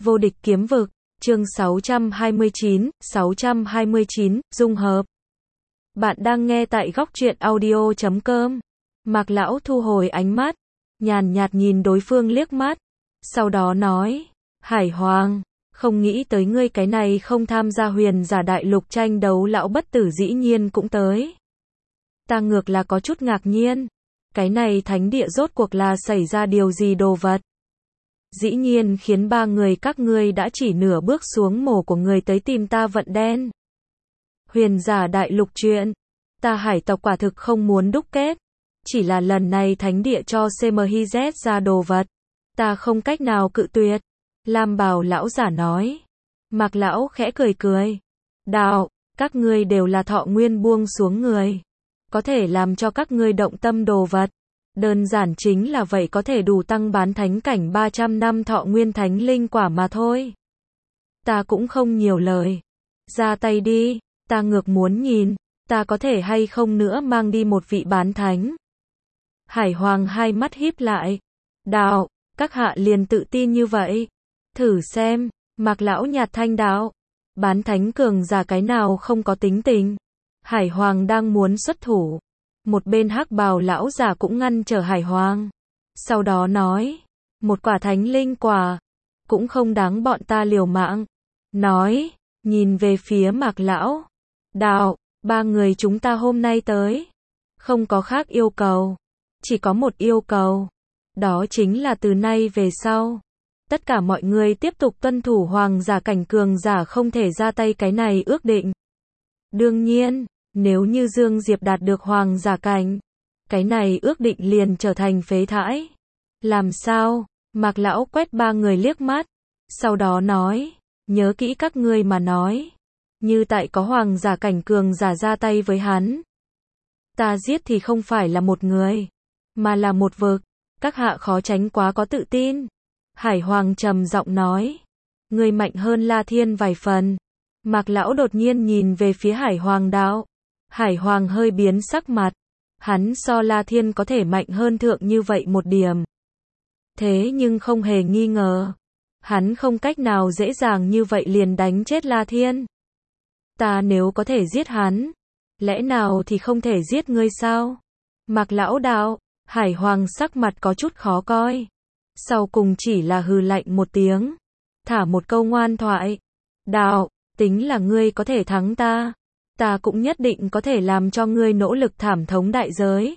Vô địch kiếm vực, chương 629, dung hợp. Bạn đang nghe tại góc truyện audio.com. Mạc lão thu hồi ánh mắt, nhàn nhạt nhìn đối phương liếc mắt, sau đó nói, Hải Hoàng, không nghĩ tới ngươi cái này không tham gia huyền giả đại lục tranh đấu lão bất tử dĩ nhiên cũng tới. Ta ngược là có chút ngạc nhiên, cái này thánh địa rốt cuộc là xảy ra điều gì đồ vật? Dĩ nhiên khiến ba người các ngươi đã chỉ nửa bước xuống mồ của người tới tìm ta vận đen. Huyền giả đại lục chuyện, ta hải tộc quả thực không muốn đúc kết, chỉ là lần này thánh địa cho CMHZ ra đồ vật, ta không cách nào cự tuyệt. Lam bào lão giả nói. Mạc lão khẽ cười cười. Đạo, các ngươi đều là thọ nguyên buông xuống người, có thể làm cho các ngươi động tâm đồ vật. Đơn giản chính là vậy có thể đủ tăng bán thánh cảnh 300 năm thọ nguyên thánh linh quả mà thôi. Ta cũng không nhiều lời. Ra tay đi, ta ngược muốn nhìn, ta có thể hay không nữa mang đi một vị bán thánh. Hải Hoàng hai mắt híp lại. Đạo, các hạ liền tự tin như vậy. Thử xem, Mạc lão nhạt thanh đạo. Bán thánh cường giả cái nào không có tính tình. Hải Hoàng đang muốn xuất thủ. Một bên hắc bào lão giả cũng ngăn trở Hải Hoàng. Sau đó nói, một quả thánh linh quả, cũng không đáng bọn ta liều mạng. Nói, nhìn về phía Mạc lão. Đạo, ba người chúng ta hôm nay tới, không có khác yêu cầu, chỉ có một yêu cầu. Đó chính là từ nay về sau, tất cả mọi người tiếp tục tuân thủ hoàng giả cảnh cường giả không thể ra tay cái này ước định. Đương nhiên, nếu như Dương Diệp đạt được hoàng giả cảnh, cái này ước định liền trở thành phế thải. Làm sao? Mạc lão quét ba người liếc mắt, sau đó nói, nhớ kỹ các ngươi mà nói, như tại có hoàng giả cảnh cường giả ra tay với hắn, ta giết thì không phải là một người, mà là một vực, các hạ khó tránh quá có tự tin. Hải Hoàng trầm giọng nói, ngươi mạnh hơn La Thiên vài phần. Mạc lão đột nhiên nhìn về phía Hải Hoàng đạo. Hải Hoàng hơi biến sắc mặt, hắn so La Thiên có thể mạnh hơn thượng như vậy một điểm. Thế nhưng không hề nghi ngờ, hắn không cách nào dễ dàng như vậy liền đánh chết La Thiên. Ta nếu có thể giết hắn, lẽ nào thì không thể giết ngươi sao? Mạc lão đạo. Hải Hoàng sắc mặt có chút khó coi, sau cùng chỉ là hừ lạnh một tiếng, thả một câu ngoan thoại. Đạo, tính là ngươi có thể thắng ta, ta cũng nhất định có thể làm cho ngươi nỗ lực thảm thống đại giới.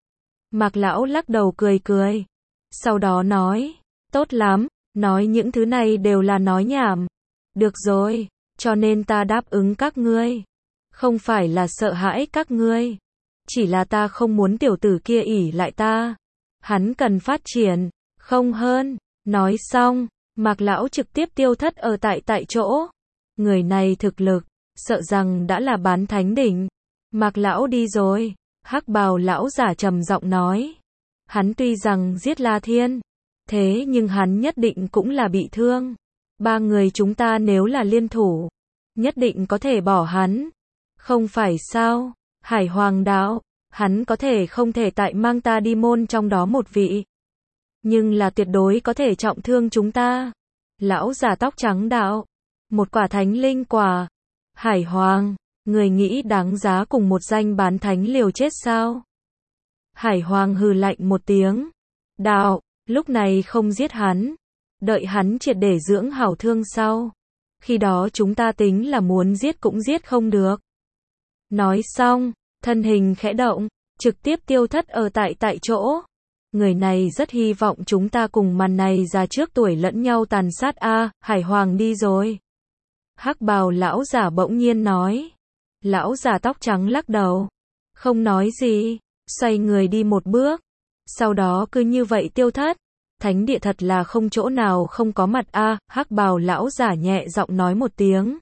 Mạc lão lắc đầu cười cười, sau đó nói, tốt lắm, nói những thứ này đều là nói nhảm. Được rồi, cho nên ta đáp ứng các ngươi, không phải là sợ hãi các ngươi, chỉ là ta không muốn tiểu tử kia ỷ lại ta, hắn cần phát triển, không hơn. Nói xong, Mạc lão trực tiếp tiêu thất ở tại chỗ. Người này thực lực, sợ rằng đã là bán thánh đỉnh. Mạc lão đi rồi, hắc bào lão giả trầm giọng nói. Hắn tuy rằng giết La Thiên, thế nhưng hắn nhất định cũng là bị thương. Ba người chúng ta nếu là liên thủ, nhất định có thể bỏ hắn. Không phải sao? Hải Hoàng đạo, hắn có thể không thể tại mang ta đi môn trong đó một vị, nhưng là tuyệt đối có thể trọng thương chúng ta. Lão giả tóc trắng đạo, một quả thánh linh quả. Hải Hoàng, người nghĩ đáng giá cùng một danh bán thánh liều chết sao? Hải Hoàng hừ lạnh một tiếng. Đạo, lúc này không giết hắn, đợi hắn triệt để dưỡng hảo thương sau, khi đó chúng ta tính là muốn giết cũng giết không được. Nói xong, thân hình khẽ động, trực tiếp tiêu thất ở tại chỗ. Người này rất hy vọng chúng ta cùng màn này ra trước tuổi lẫn nhau tàn sát a. Hải Hoàng đi rồi. Hắc bào lão giả bỗng nhiên nói. Lão giả tóc trắng lắc đầu, không nói gì, xoay người đi một bước, sau đó cứ như vậy tiêu thất. Thánh địa thật là không chỗ nào không có mặt a. Hắc bào lão giả nhẹ giọng nói một tiếng,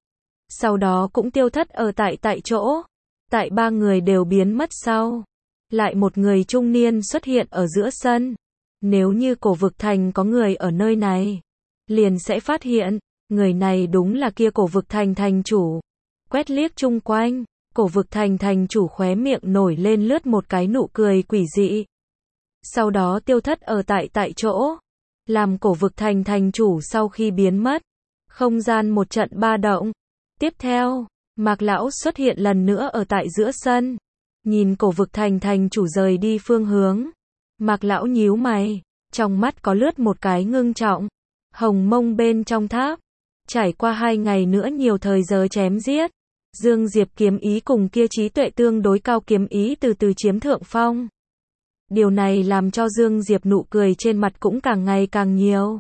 sau đó cũng tiêu thất ở tại chỗ. Tại ba người đều biến mất sau, lại một người trung niên xuất hiện ở giữa sân. Nếu như cổ vực thành có người ở nơi này, liền sẽ phát hiện, người này đúng là kia cổ vực thành thành chủ. Quét liếc chung quanh, cổ vực thành thành chủ khóe miệng nổi lên lướt một cái nụ cười quỷ dị, sau đó tiêu thất ở tại chỗ. làm Cổ Vực Thành thành chủ sau khi biến mất. Không gian một trận ba động. Tiếp theo, Mạc Lão xuất hiện lần nữa ở tại giữa sân. Nhìn Cổ Vực Thành thành chủ rời đi phương hướng. Mạc Lão nhíu mày, trong mắt có lướt một cái ngưng trọng. Hồng Mông bên trong tháp. Trải qua 2 ngày nữa nhiều thời giờ chém giết. Dương Diệp kiếm ý cùng kia trí tuệ tương đối cao kiếm ý từ từ chiếm thượng phong. Điều này làm cho Dương Diệp nụ cười trên mặt cũng càng ngày càng nhiều.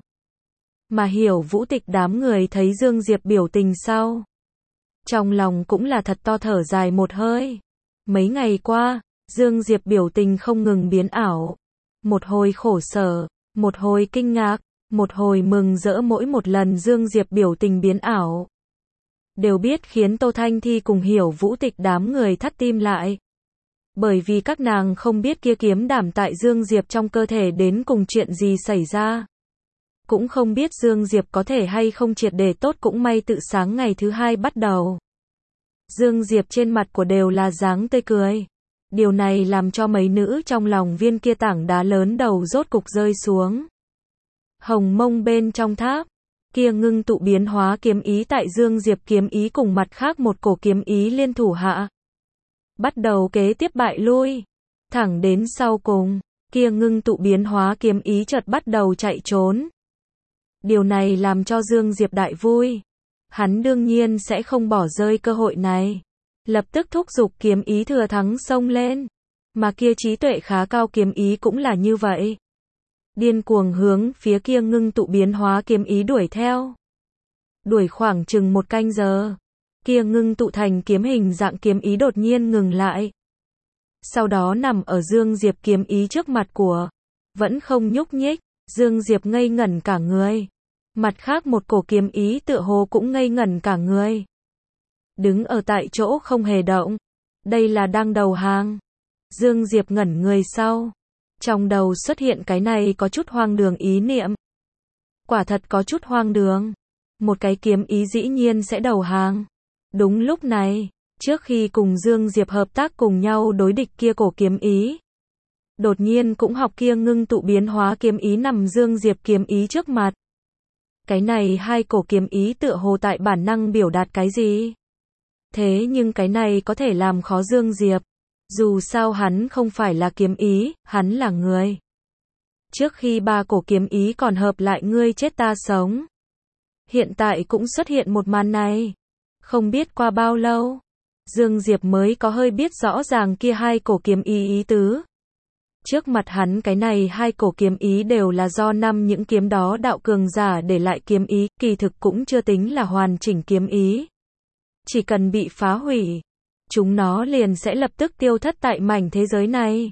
Mà Hiểu Vũ Tịch đám người thấy Dương Diệp biểu tình sau. Trong lòng cũng là thật to thở dài một hơi. Mấy ngày qua, Dương Diệp biểu tình không ngừng biến ảo. Một hồi khổ sở, một hồi kinh ngạc, một hồi mừng rỡ, mỗi một lần Dương Diệp biểu tình biến ảo. Đều biết khiến Tô Thanh Thi cùng Hiểu Vũ Tịch đám người thắt tim lại. Bởi vì các nàng không biết kia kiếm đảm tại Dương Diệp trong cơ thể đến cùng chuyện gì xảy ra. Cũng không biết Dương Diệp có thể hay không triệt để tốt, cũng may tự sáng ngày thứ 2 bắt đầu. Dương Diệp trên mặt của đều là dáng tươi cười. Điều này làm cho mấy nữ trong lòng viên kia tảng đá lớn đầu rốt cục rơi xuống. Hồng Mông bên trong tháp. Kia ngưng tụ biến hóa kiếm ý tại Dương Diệp kiếm ý cùng mặt khác một cổ kiếm ý liên thủ hạ. Bắt đầu kế tiếp bại lui. Thẳng đến sau cùng, kia ngưng tụ biến hóa kiếm ý chợt bắt đầu chạy trốn. Điều này làm cho Dương Diệp đại vui. Hắn đương nhiên sẽ không bỏ rơi cơ hội này. Lập tức thúc giục kiếm ý thừa thắng xông lên. Mà kia trí tuệ khá cao kiếm ý cũng là như vậy. Điên cuồng hướng phía kia ngưng tụ biến hóa kiếm ý đuổi theo. Đuổi khoảng chừng 1 canh giờ. Kia ngưng tụ thành kiếm hình dạng kiếm ý đột nhiên ngừng lại. Sau đó nằm ở Dương Diệp kiếm ý trước mặt của. Vẫn không nhúc nhích. Dương Diệp ngây ngẩn cả người. Mặt khác một cổ kiếm ý tựa hồ cũng ngây ngẩn cả người. Đứng ở tại chỗ không hề động. Đây là đang đầu hàng. Dương Diệp ngẩn người sau. Trong đầu xuất hiện cái này có chút hoang đường ý niệm. Quả thật có chút hoang đường. Một cái kiếm ý dĩ nhiên sẽ đầu hàng. Đúng lúc này, trước khi cùng Dương Diệp hợp tác cùng nhau đối địch kia cổ kiếm ý. Đột nhiên cũng học kia ngưng tụ biến hóa kiếm ý nằm Dương Diệp kiếm ý trước mặt. Cái này hai cổ kiếm ý tựa hồ tại bản năng biểu đạt cái gì? Thế nhưng cái này có thể làm khó Dương Diệp. Dù sao hắn không phải là kiếm ý, hắn là người. Trước khi 3 cổ kiếm ý còn hợp lại ngươi chết ta sống. Hiện tại cũng xuất hiện một màn này. Không biết qua bao lâu, Dương Diệp mới có hơi biết rõ ràng kia 2 cổ kiếm ý tứ. Trước mặt hắn cái này 2 cổ kiếm ý đều là do những kiếm đó đạo cường giả để lại kiếm ý, kỳ thực cũng chưa tính là hoàn chỉnh kiếm ý. Chỉ cần bị phá hủy, chúng nó liền sẽ lập tức tiêu thất tại mảnh thế giới này.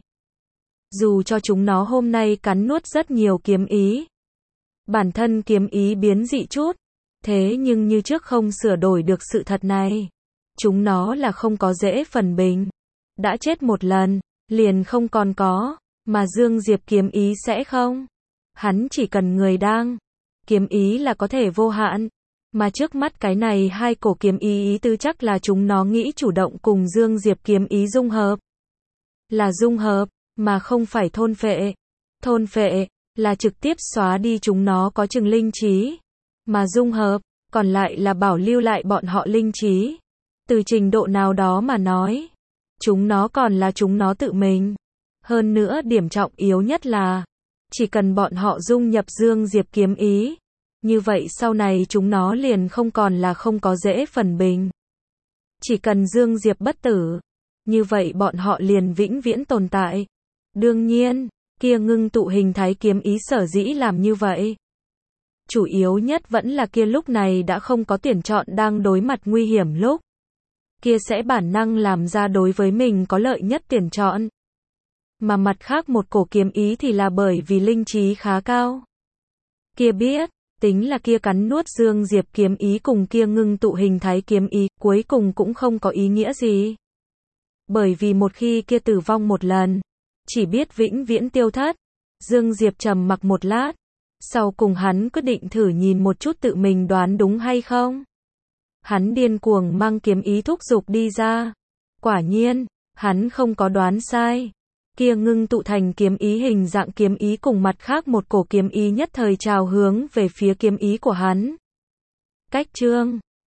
Dù cho chúng nó hôm nay cắn nuốt rất nhiều kiếm ý, bản thân kiếm ý biến dị chút, thế nhưng như trước không sửa đổi được sự thật này. Chúng nó là không có dễ phần bình. Đã chết một lần, liền không còn có, mà Dương Diệp kiếm ý sẽ không. Hắn chỉ cần người đang. Kiếm ý là có thể vô hạn. Mà trước mắt cái này 2 cổ kiếm ý tứ chắc là chúng nó nghĩ chủ động cùng Dương Diệp kiếm ý dung hợp. Là dung hợp, mà không phải thôn phệ. Thôn phệ, là trực tiếp xóa đi chúng nó có chừng linh trí. Mà dung hợp, còn lại là bảo lưu lại bọn họ linh trí. Từ trình độ nào đó mà nói, chúng nó còn là chúng nó tự mình. Hơn nữa điểm trọng yếu nhất là, chỉ cần bọn họ dung nhập Dương Diệp kiếm ý, như vậy sau này chúng nó liền không còn là không có dễ phần bình. Chỉ cần Dương Diệp bất tử, như vậy bọn họ liền vĩnh viễn tồn tại. Đương nhiên, kia ngưng tụ hình thái kiếm ý sở dĩ làm như vậy. Chủ yếu nhất vẫn là kia lúc này đã không có tuyển chọn đang đối mặt nguy hiểm lúc. Kia sẽ bản năng làm ra đối với mình có lợi nhất tuyển chọn. Mà mặt khác một cổ kiếm ý thì là bởi vì linh trí khá cao. Kia biết, tính là kia cắn nuốt Dương Diệp kiếm ý cùng kia ngưng tụ hình thái kiếm ý, cuối cùng cũng không có ý nghĩa gì. Bởi vì một khi kia tử vong một lần, chỉ biết vĩnh viễn tiêu thất. Dương Diệp trầm mặc một lát, sau cùng hắn quyết định thử nhìn một chút tự mình đoán đúng hay không. Hắn điên cuồng mang kiếm ý thúc giục đi ra. Quả nhiên, hắn không có đoán sai. kia ngưng tụ thành kiếm ý hình dạng kiếm ý cùng mặt khác một cổ kiếm ý nhất thời trào hướng về phía kiếm ý của hắn. Cách chương